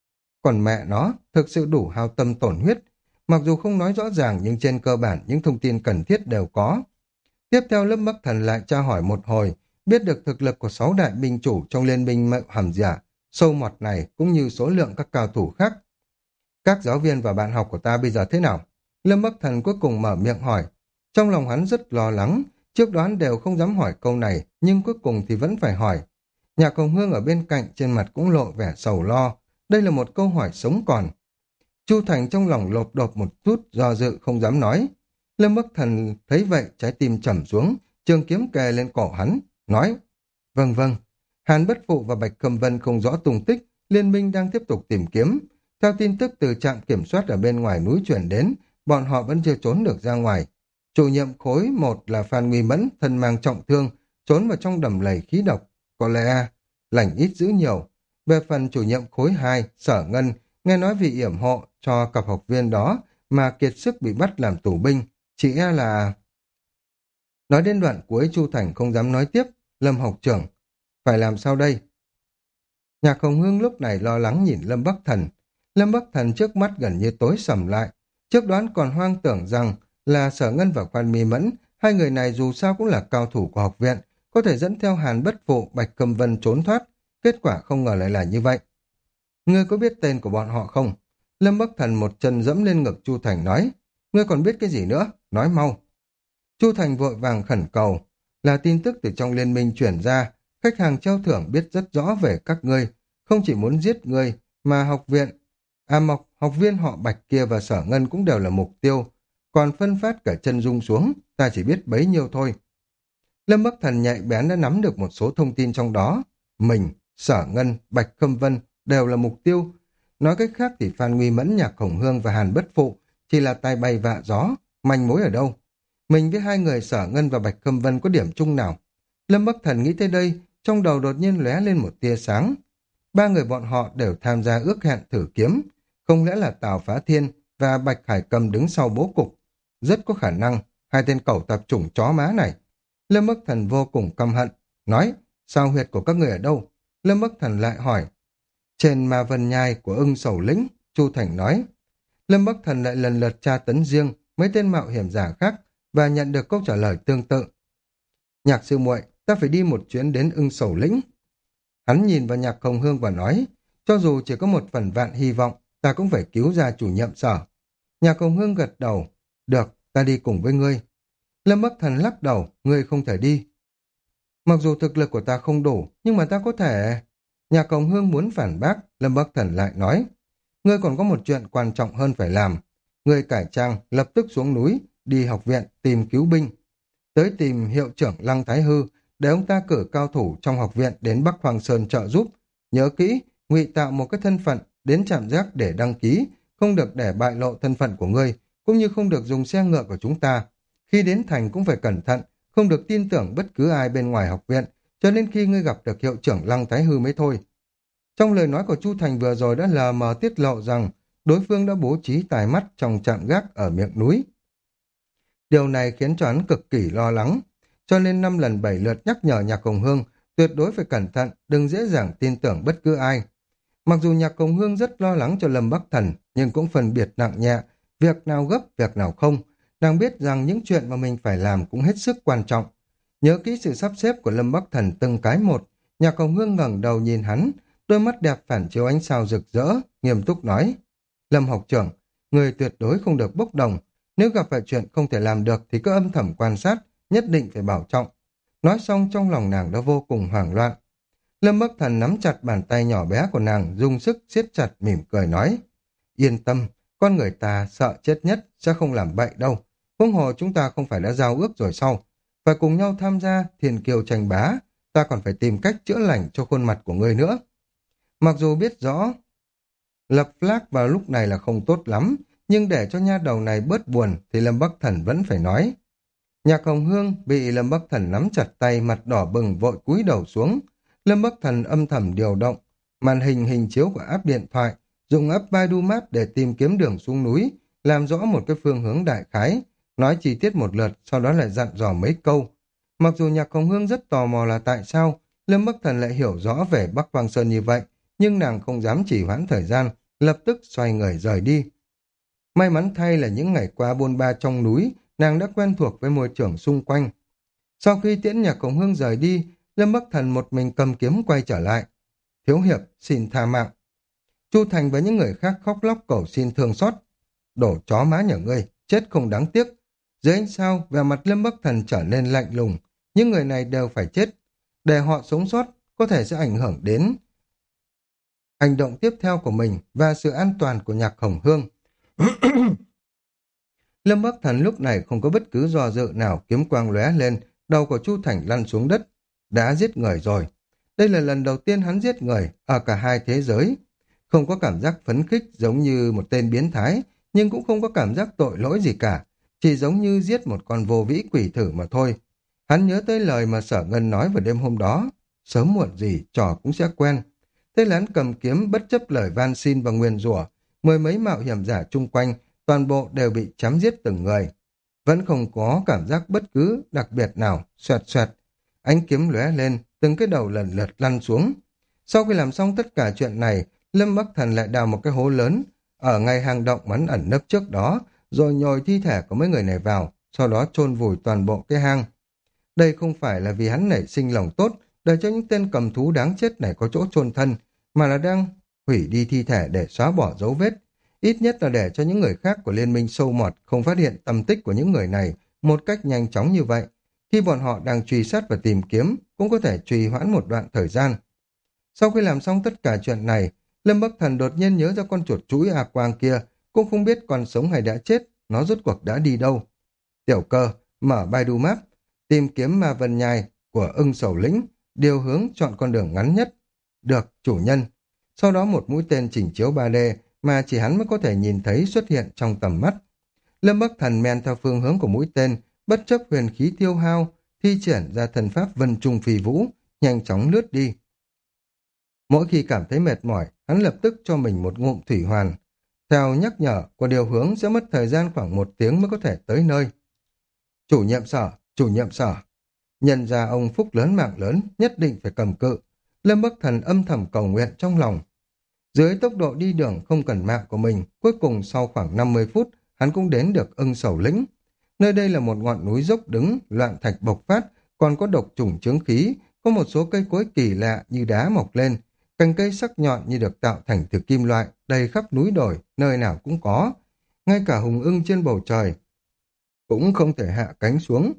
Còn mẹ nó, thực sự đủ hao tâm tổn huyết, mặc dù không nói rõ ràng nhưng trên cơ bản những thông tin cần thiết đều có. Tiếp theo Lâm Bắc Thần lại tra hỏi một hồi, biết được thực lực của sáu đại binh chủ trong liên minh mạo hàm giả, sâu mọt này cũng như số lượng các cao thủ khác. Các giáo viên và bạn học của ta bây giờ thế nào? Lâm Bắc Thần cuối cùng mở miệng hỏi. Trong lòng hắn rất lo lắng, trước đó hắn đều không dám hỏi câu này, nhưng cuối cùng thì vẫn phải hỏi. Nhạc Hồng Hương ở bên cạnh trên mặt cũng lộ vẻ sầu lo. Đây là một câu hỏi sống còn. Chu Thành trong lòng lột đột một chút, do dự không dám nói. Lâm Bắc Thần thấy vậy, trái tim trầm xuống, trường kiếm kề lên cổ hắn, nói, vâng vâng, Hàn Bất Phụ và Bạch Khâm Vân không rõ tung tích, liên minh đang tiếp tục tìm kiếm. Theo tin tức từ trạm kiểm soát ở bên ngoài núi chuyển đến, bọn họ vẫn chưa trốn được ra ngoài. Chủ nhiệm khối một là Phan Nguy Mẫn, thân mang trọng thương, trốn vào trong đầm lầy khí độc, có lẽ lành ít dữ nhiều. Về phần chủ nhiệm khối hai, Sở Ngân, nghe nói vì yểm hộ cho cặp học viên đó mà kiệt sức bị bắt làm tù binh, chỉ e là... Nói đến đoạn cuối Chu Thành không dám nói tiếp, Lâm học trưởng, phải làm sao đây? Nhạc Hồng Hương lúc này lo lắng nhìn Lâm Bắc Thần. Lâm Bắc Thần trước mắt gần như tối sầm lại, trước đoán còn hoang tưởng rằng là Sở Ngân và Quan Mi Mẫn, hai người này dù sao cũng là cao thủ của học viện, có thể dẫn theo Hàn Bất Phụ, Bạch Cầm Vân trốn thoát, kết quả không ngờ lại là như vậy. Ngươi có biết tên của bọn họ không? Lâm Bắc Thần một chân dẫm lên ngực Chu Thành nói, ngươi còn biết cái gì nữa? Nói mau. Chu Thành vội vàng khẩn cầu, là tin tức từ trong liên minh chuyển ra, khách hàng treo thưởng biết rất rõ về các ngươi, không chỉ muốn giết ngươi, mà học viện, à mọc, học viên họ Bạch kia và Sở Ngân cũng đều là mục tiêu, còn phân phát cả chân dung xuống, ta chỉ biết bấy nhiêu thôi. Lâm Bắc Thần nhạy bén đã nắm được một số thông tin trong đó, mình, Sở Ngân, Bạch Khâm Vân đều là mục tiêu. Nói cách khác thì Phan Nguy Mẫn, Nhạc Hồng Hương và Hàn Bất Phụ chỉ là tai bay vạ gió, manh mối ở đâu? Mình với hai người Sở Ngân và Bạch Khâm Vân có điểm chung nào? Lâm Bắc Thần nghĩ tới đây, trong đầu đột nhiên lóe lên một tia sáng. Ba người bọn họ đều tham gia ước hẹn thử kiếm, không lẽ là Tào Phá Thiên và Bạch Hải Cầm đứng sau bố cục? Rất có khả năng, hai tên cẩu tạp chủng chó má này. Lâm Bắc Thần vô cùng căm hận, nói, sao huyệt của các người ở đâu? Lâm Bắc Thần lại hỏi, trên Ma Vân Nhai của ưng sầu lĩnh, Chu Thành nói. Lâm Bắc Thần lại lần lượt tra tấn riêng mấy tên mạo hiểm giả khác và nhận được câu trả lời tương tự. Nhạc sư muội, ta phải đi một chuyến đến ưng sầu lĩnh. Hắn nhìn vào Nhạc Hồng Hương và nói, cho dù chỉ có một phần vạn hy vọng, ta cũng phải cứu ra chủ nhiệm Sở. Nhạc Hồng Hương gật đầu, được, ta đi cùng với ngươi. Lâm Bắc Thần lắc đầu, ngươi không thể đi. Mặc dù thực lực của ta không đủ, nhưng mà ta có thể... Nhạc Hồng Hương muốn phản bác, Lâm Bắc Thần lại nói, ngươi còn có một chuyện quan trọng hơn phải làm. Ngươi cải trang, lập tức xuống núi, đi học viện tìm cứu binh. Tới tìm hiệu trưởng Lăng Thái Hư, để ông ta cử cao thủ trong học viện đến Bắc Hoàng Sơn trợ giúp. Nhớ kỹ, ngụy tạo một cái thân phận, đến trạm gác để đăng ký, không được để bại lộ thân phận của ngươi, cũng như không được dùng xe ngựa của chúng ta. Khi đến thành cũng phải cẩn thận, không được tin tưởng bất cứ ai bên ngoài học viện, cho nên khi ngươi gặp được hiệu trưởng Lăng Thái Hư mới thôi. Trong lời nói của Chu Thành vừa rồi đã lờ mờ tiết lộ rằng đối phương đã bố trí tài mắt trong trạm gác ở miệng núi. Điều này khiến cho hắn cực kỳ lo lắng, cho nên năm lần bảy lượt nhắc nhở Nhạc Hồng Hương tuyệt đối phải cẩn thận, đừng dễ dàng tin tưởng bất cứ ai. Mặc dù Nhạc Hồng Hương rất lo lắng cho Lâm Bắc Thần, nhưng cũng phân biệt nặng nhẹ, việc nào gấp, việc nào không. Nàng biết rằng những chuyện mà mình phải làm cũng hết sức quan trọng. Nhớ kỹ sự sắp xếp của Lâm Bắc Thần từng cái một, Nhạc Hồng Hương ngẩng đầu nhìn hắn, đôi mắt đẹp phản chiếu ánh sao rực rỡ, nghiêm túc nói: Lâm học trưởng, người tuyệt đối không được bốc đồng. Nếu gặp phải chuyện không thể làm được thì cứ âm thầm quan sát, nhất định phải bảo trọng. Nói xong trong lòng nàng đã vô cùng hoảng loạn. Lâm Bắc Thần nắm chặt bàn tay nhỏ bé của nàng, dùng sức siết chặt, mỉm cười nói: Yên tâm, con người ta sợ chết nhất sẽ không làm bậy đâu. Huống hồ chúng ta không phải đã giao ước rồi sao? Phải cùng nhau tham gia thiên kiều tranh bá, ta còn phải tìm cách chữa lành cho khuôn mặt của ngươi nữa. Mặc dù biết rõ lập flag vào lúc này là không tốt lắm, nhưng để cho nha đầu này bớt buồn thì Lâm Bắc Thần vẫn phải nói. Nhạc Hồng Hương bị Lâm Bắc Thần nắm chặt tay, mặt đỏ bừng, vội cúi đầu xuống. Lâm Bắc Thần âm thầm điều động màn hình hình chiếu của app điện thoại, dùng app Baidu Maps để tìm kiếm đường xuống núi, làm rõ một cái phương hướng đại khái, nói chi tiết một lượt, sau đó lại dặn dò mấy câu. Mặc dù Nhạc Hồng Hương rất tò mò là tại sao Lâm Bắc Thần lại hiểu rõ về Bắc Quang Sơn như vậy, nhưng nàng không dám trì hoãn thời gian, lập tức xoay người rời đi. May mắn thay là những ngày qua bôn ba trong núi, nàng đã quen thuộc với môi trường xung quanh. Sau khi tiễn Nhạc Hồng Hương rời đi, Lâm Bắc Thần một mình cầm kiếm quay trở lại. Thiếu hiệp, xin tha mạng. Chu Thành và những người khác khóc lóc cầu xin thương xót. Đổ chó má nhà ngươi, chết không đáng tiếc. Dưới ánh sao, vẻ mặt Lâm Bắc Thần trở nên lạnh lùng. Những người này đều phải chết. Để họ sống sót, có thể sẽ ảnh hưởng đến hành động tiếp theo của mình và sự an toàn của Nhạc Hồng Hương. Lâm Bắc Thần lúc này không có bất cứ do dự nào, kiếm quang lóe lên, đầu của Chu Thành lăn xuống đất. Đã giết người rồi. Đây là lần đầu tiên hắn giết người ở cả hai thế giới. Không có cảm giác phấn khích giống như một tên biến thái, nhưng cũng không có cảm giác tội lỗi gì cả. Chỉ giống như giết một con vô vĩ quỷ thử mà thôi. Hắn nhớ tới lời mà Sở Ngân nói vào đêm hôm đó. Sớm muộn gì trò cũng sẽ quen. Thế là hắn cầm kiếm bất chấp lời van xin và nguyền rủa, mười mấy mạo hiểm giả chung quanh, toàn bộ đều bị chém giết từng người. Vẫn không có cảm giác bất cứ đặc biệt nào, xoẹt xoẹt. Ánh kiếm lóe lên, từng cái đầu lần lượt lăn xuống. Sau khi làm xong tất cả chuyện này, Lâm Bắc Thần lại đào một cái hố lớn, ở ngay hang động mắn ẩn nấp trước đó, rồi nhồi thi thể của mấy người này vào, sau đó chôn vùi toàn bộ cái hang. Đây không phải là vì hắn nảy sinh lòng tốt, để cho những tên cầm thú đáng chết này có chỗ chôn thân, mà là đang hủy đi thi thể để xóa bỏ dấu vết. Ít nhất là để cho những người khác của Liên minh sâu mọt không phát hiện tầm tích của những người này một cách nhanh chóng như vậy. Khi bọn họ đang truy sát và tìm kiếm, cũng có thể trì hoãn một đoạn thời gian. Sau khi làm xong tất cả chuyện này, Lâm Bắc Thần đột nhiên nhớ ra con chuột chuỗi A Quang kia, cũng không biết còn sống hay đã chết, nó rốt cuộc đã đi đâu. Tiểu Cơ mở Baidu Maps, tìm kiếm Ma Vân Nhai của Ưng Sầu Lĩnh, điều hướng chọn con đường ngắn nhất. Được, chủ nhân. Sau đó một mũi tên chỉnh chiếu ba D mà chỉ hắn mới có thể nhìn thấy xuất hiện trong tầm mắt. Lâm Bắc Thần men theo phương hướng của mũi tên, bất chấp huyền khí tiêu hao, thi triển ra thần pháp Vân Trung Phi Vũ, nhanh chóng lướt đi. Mỗi khi cảm thấy mệt mỏi, hắn lập tức cho mình một ngụm thủy hoàn. Theo nhắc nhở của điều hướng sẽ mất thời gian khoảng một tiếng mới có thể tới nơi. Chủ nhiệm sở, chủ nhiệm sở. Nhận ra ông phúc lớn mạng lớn, nhất định phải cầm cự. Lâm Bắc Thần âm thầm cầu nguyện trong lòng. Dưới tốc độ đi đường không cần mạng của mình, cuối cùng sau khoảng năm mươi phút, hắn cũng đến được Ưng Sầu Lĩnh. Nơi đây là một ngọn núi dốc đứng, loạn thạch bộc phát, còn có độc trùng chướng khí, có một số cây cối kỳ lạ như đá mọc lên, cành cây sắc nhọn như được tạo thành từ kim loại, đầy khắp núi đồi, nơi nào cũng có. Ngay cả hùng ưng trên bầu trời cũng không thể hạ cánh xuống.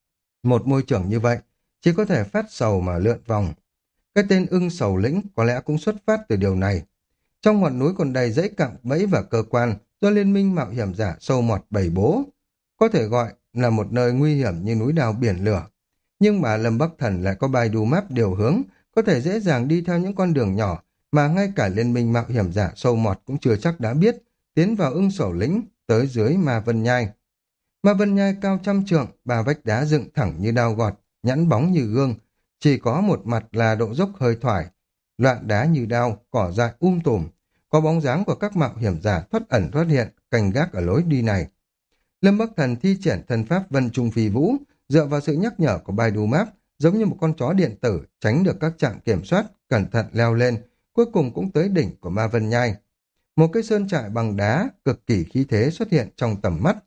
Một môi trường như vậy, chỉ có thể phát sầu mà lượn vòng. Cái tên ưng sầu lĩnh có lẽ cũng xuất phát từ điều này. Trong ngọn núi còn đầy dãy cạm bẫy và cơ quan do liên minh mạo hiểm giả sâu mọt bày bố. Có thể gọi là một nơi nguy hiểm như núi đào biển lửa. Nhưng mà Lâm Bắc Thần lại có Baidu Map điều hướng, có thể dễ dàng đi theo những con đường nhỏ mà ngay cả liên minh mạo hiểm giả sâu mọt cũng chưa chắc đã biết, tiến vào ưng sầu lĩnh tới dưới Ma Vân Nhai. Ma Vân Nhai cao trăm trượng, ba vách đá dựng thẳng như đao gọt, nhẵn bóng như gương, chỉ có một mặt là độ dốc hơi thoải, loạn đá như đao, cỏ dại um tùm, có bóng dáng của các mạo hiểm giả thoát ẩn thoát hiện, canh gác ở lối đi này. Lâm Bắc Thần thi triển thân pháp Vân Trung Phi Vũ, dựa vào sự nhắc nhở của Baidu Map, giống như một con chó điện tử, tránh được các trạm kiểm soát, cẩn thận leo lên, cuối cùng cũng tới đỉnh của Ma Vân Nhai. Một cái sơn trại bằng đá, cực kỳ khí thế xuất hiện trong tầm mắt.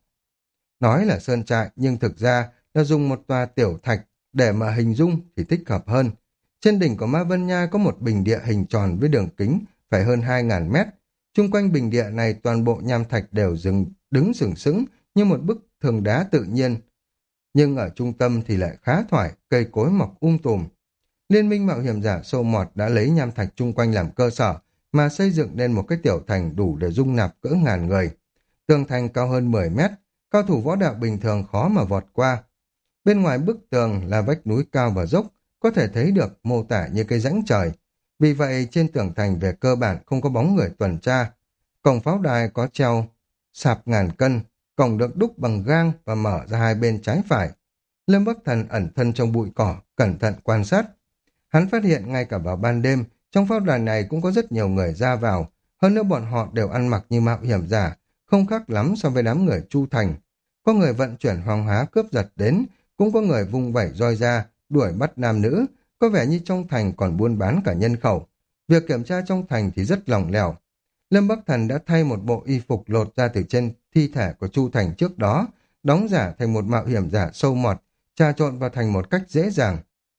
Nói là sơn trại, nhưng thực ra là dùng một tòa tiểu thạch, để mà hình dung thì thích hợp hơn. Trên đỉnh của Ma Vân Nhai có một bình địa hình tròn với đường kính phải hơn hai ngàn mét. Chung quanh bình địa này toàn bộ nham thạch đều dừng, đứng sừng sững như một bức tường đá tự nhiên. Nhưng ở trung tâm thì lại khá thoải, cây cối mọc um tùm. Liên minh mạo hiểm giả sâu mọt đã lấy nham thạch chung quanh làm cơ sở, mà xây dựng nên một cái tiểu thành đủ để dung nạp cỡ ngàn người. Tường thành cao hơn mười mét, cao thủ võ đạo bình thường khó mà vọt qua. Bên ngoài bức tường là vách núi cao và dốc, có thể thấy được mô tả như cây rãnh trời. Vì vậy trên tường thành về cơ bản không có bóng người tuần tra. Cổng pháo đài có treo sạp ngàn cân, cổng được đúc bằng gang và mở ra hai bên trái phải. Lâm Bắc Thần ẩn thân trong bụi cỏ, cẩn thận quan sát. Hắn phát hiện ngay cả vào ban đêm, trong pháo đài này cũng có rất nhiều người ra vào, hơn nữa bọn họ đều ăn mặc như mạo hiểm giả, không khác lắm so với đám người Chu Thành. Có người vận chuyển hoàng hóa cướp giật đến, cũng có người vung vẩy roi ra, đuổi bắt nam nữ, có vẻ như trong thành còn buôn bán cả nhân khẩu. Việc kiểm tra trong thành thì rất lỏng lẻo. Lâm Bắc Thần đã thay một bộ y phục lột ra từ trên thi thể của Chu Thành trước đó, đóng giả thành một mạo hiểm giả sâu mọt, trà trộn vào thành một cách dễ dàng.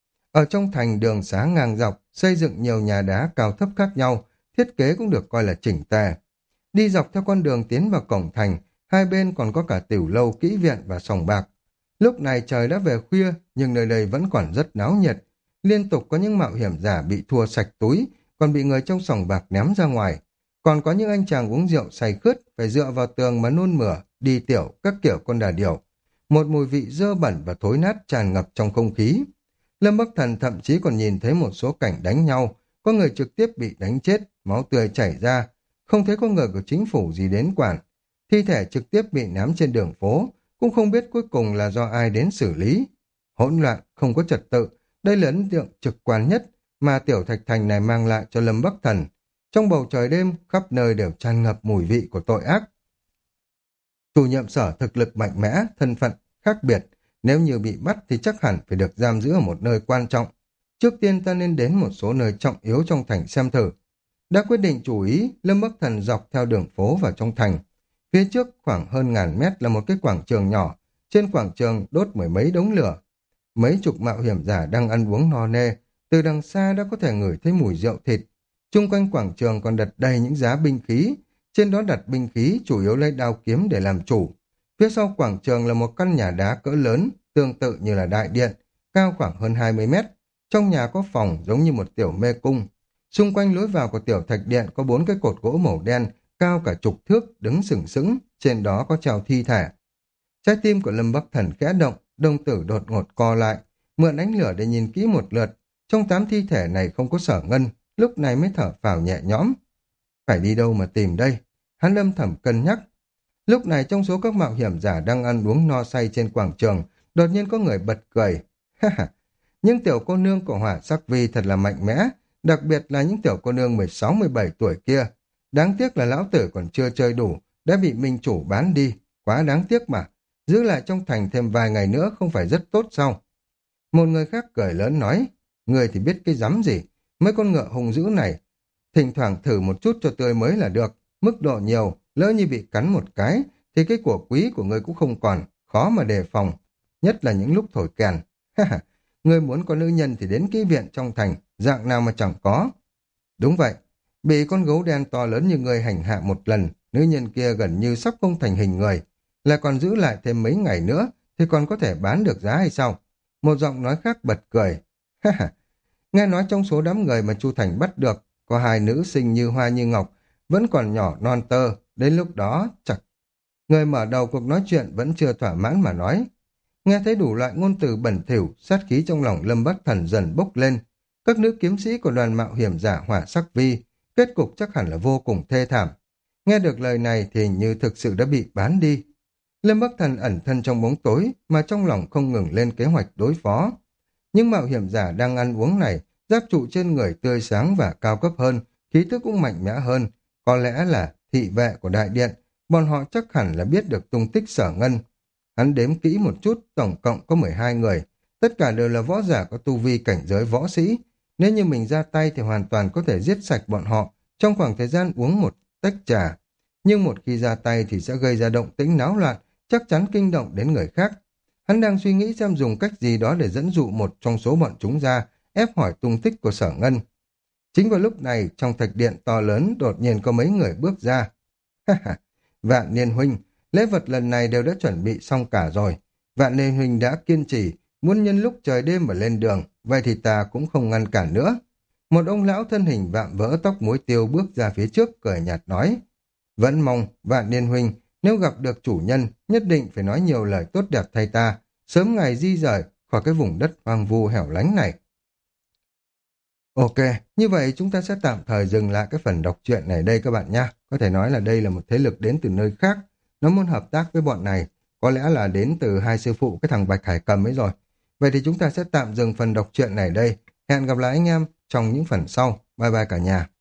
Ở trong thành đường xá ngang dọc, xây dựng nhiều nhà đá cao thấp khác nhau, thiết kế cũng được coi là chỉnh tề. Đi dọc theo con đường tiến vào cổng thành, hai bên còn có cả tiểu lâu, kỹ viện và sòng bạc. Lúc này trời đã về khuya, nhưng nơi đây vẫn còn rất náo nhiệt. Liên tục có những mạo hiểm giả bị thua sạch túi, còn bị người trong sòng bạc ném ra ngoài. Còn có những anh chàng uống rượu say khướt, phải dựa vào tường mà nôn mửa, đi tiểu, các kiểu con đà điểu. Một mùi vị dơ bẩn và thối nát tràn ngập trong không khí. Lâm Bắc Thần thậm chí còn nhìn thấy một số cảnh đánh nhau, có người trực tiếp bị đánh chết, máu tươi chảy ra, không thấy có người của chính phủ gì đến quản. Thi thể trực tiếp bị ném trên đường phố, cũng không biết cuối cùng là do ai đến xử lý. Hỗn loạn, không có trật tự, đây là ấn tượng trực quan nhất mà tiểu thạch thành này mang lại cho Lâm Bắc Thần. Trong bầu trời đêm, khắp nơi đều tràn ngập mùi vị của tội ác. Chủ nhiệm sở thực lực mạnh mẽ, thân phận khác biệt, nếu như bị bắt thì chắc hẳn phải được giam giữ ở một nơi quan trọng. Trước tiên ta nên đến một số nơi trọng yếu trong thành xem thử. Đã quyết định chủ ý, Lâm Bắc Thần dọc theo đường phố vào trong thành. Phía trước khoảng hơn ngàn mét là một cái quảng trường nhỏ, trên quảng trường đốt mười mấy đống lửa. Mấy chục mạo hiểm giả đang ăn uống no nê, từ đằng xa đã có thể ngửi thấy mùi rượu thịt. Chung quanh quảng trường còn đặt đầy những giá binh khí, trên đó đặt binh khí chủ yếu lấy đao kiếm để làm chủ. Phía sau quảng trường là một căn nhà đá cỡ lớn, tương tự như là đại điện, cao khoảng hơn hai mươi mét. Trong nhà có phòng giống như một tiểu mê cung. Xung quanh lối vào của tiểu thạch điện có bốn cái cột gỗ màu đen, cao cả chục thước, đứng sừng sững, trên đó có treo thi thể. Trái tim của Lâm Bắc Thần khẽ động, đồng tử đột ngột co lại, mượn ánh lửa để nhìn kỹ một lượt. Trong tám thi thể này không có Sở Ngân, lúc này mới thở phào nhẹ nhõm. Phải đi đâu mà tìm đây? Hắn lâm thầm cân nhắc. Lúc này trong số các mạo hiểm giả đang ăn uống no say trên quảng trường, đột nhiên có người bật cười. Ha ha, những tiểu cô nương của Hỏa Sắc Vi thật là mạnh mẽ, đặc biệt là những tiểu cô nương mười sáu mười bảy tuổi kia. Đáng tiếc là lão tử còn chưa chơi đủ, đã bị minh chủ bán đi, quá đáng tiếc mà. Giữ lại trong thành thêm vài ngày nữa không phải rất tốt sao? Một người khác cười lớn nói, người thì biết cái rắm gì, mấy con ngựa hung dữ này, thỉnh thoảng thử một chút cho tươi mới là được, mức độ nhiều, lỡ như bị cắn một cái, thì cái của quý của người cũng không còn, khó mà đề phòng, nhất là những lúc thổi kèn. Ha ha, người muốn có nữ nhân thì đến kỹ viện trong thành, dạng nào mà chẳng có. Đúng vậy, bị con gấu đen to lớn như người hành hạ một lần, nữ nhân kia gần như sắp không thành hình người. Lại còn giữ lại thêm mấy ngày nữa, thì còn có thể bán được giá hay sao? Một giọng nói khác bật cười. Ha ha, nghe nói trong số đám người mà Chu Thành bắt được, có hai nữ sinh như hoa như ngọc, vẫn còn nhỏ non tơ, đến lúc đó chặt. Người mở đầu cuộc nói chuyện vẫn chưa thỏa mãn mà nói. Nghe thấy đủ loại ngôn từ bẩn thỉu, sát khí trong lòng Lâm Bắc Thần dần bốc lên. Các nữ kiếm sĩ của đoàn mạo hiểm giả Hỏa Sắc Vi, kết cục chắc hẳn là vô cùng thê thảm. Nghe được lời này thì như thực sự đã bị bán đi. Lâm Bắc Thần ẩn thân trong bóng tối mà trong lòng không ngừng lên kế hoạch đối phó. Nhưng mạo hiểm giả đang ăn uống này, giáp trụ trên người tươi sáng và cao cấp hơn, khí thức cũng mạnh mẽ hơn. Có lẽ là thị vệ của đại điện, bọn họ chắc hẳn là biết được tung tích Sở Ngân. Hắn đếm kỹ một chút, tổng cộng có mười hai người, tất cả đều là võ giả có tu vi cảnh giới võ sĩ. Nếu như mình ra tay thì hoàn toàn có thể giết sạch bọn họ trong khoảng thời gian uống một tách trà. Nhưng một khi ra tay thì sẽ gây ra động tĩnh náo loạn, chắc chắn kinh động đến người khác. Hắn đang suy nghĩ xem dùng cách gì đó để dẫn dụ một trong số bọn chúng ra, ép hỏi tung tích của Sở Ngân. Chính vào lúc này, trong thạch điện to lớn đột nhiên có mấy người bước ra. Ha ha, Vạn Niên huynh, lễ vật lần này đều đã chuẩn bị xong cả rồi. Vạn Niên huynh đã kiên trì, muốn nhân lúc trời đêm mà lên đường, vậy thì ta cũng không ngăn cản nữa. Một ông lão thân hình vạm vỡ tóc muối tiêu bước ra phía trước, cười nhạt nói. Vẫn mong, Vạn Niên huynh, nếu gặp được chủ nhân, nhất định phải nói nhiều lời tốt đẹp thay ta, sớm ngày di rời khỏi cái vùng đất hoang vu hẻo lánh này. Ok, như vậy chúng ta sẽ tạm thời dừng lại cái phần đọc truyện này đây các bạn nha. Có thể nói là đây là một thế lực đến từ nơi khác, nó muốn hợp tác với bọn này, có lẽ là đến từ hai sư phụ cái thằng Bạch Hải Cầm ấy rồi. Vậy thì chúng ta sẽ tạm dừng phần đọc truyện này đây. Hẹn gặp lại anh em trong những phần sau. Bye bye cả nhà.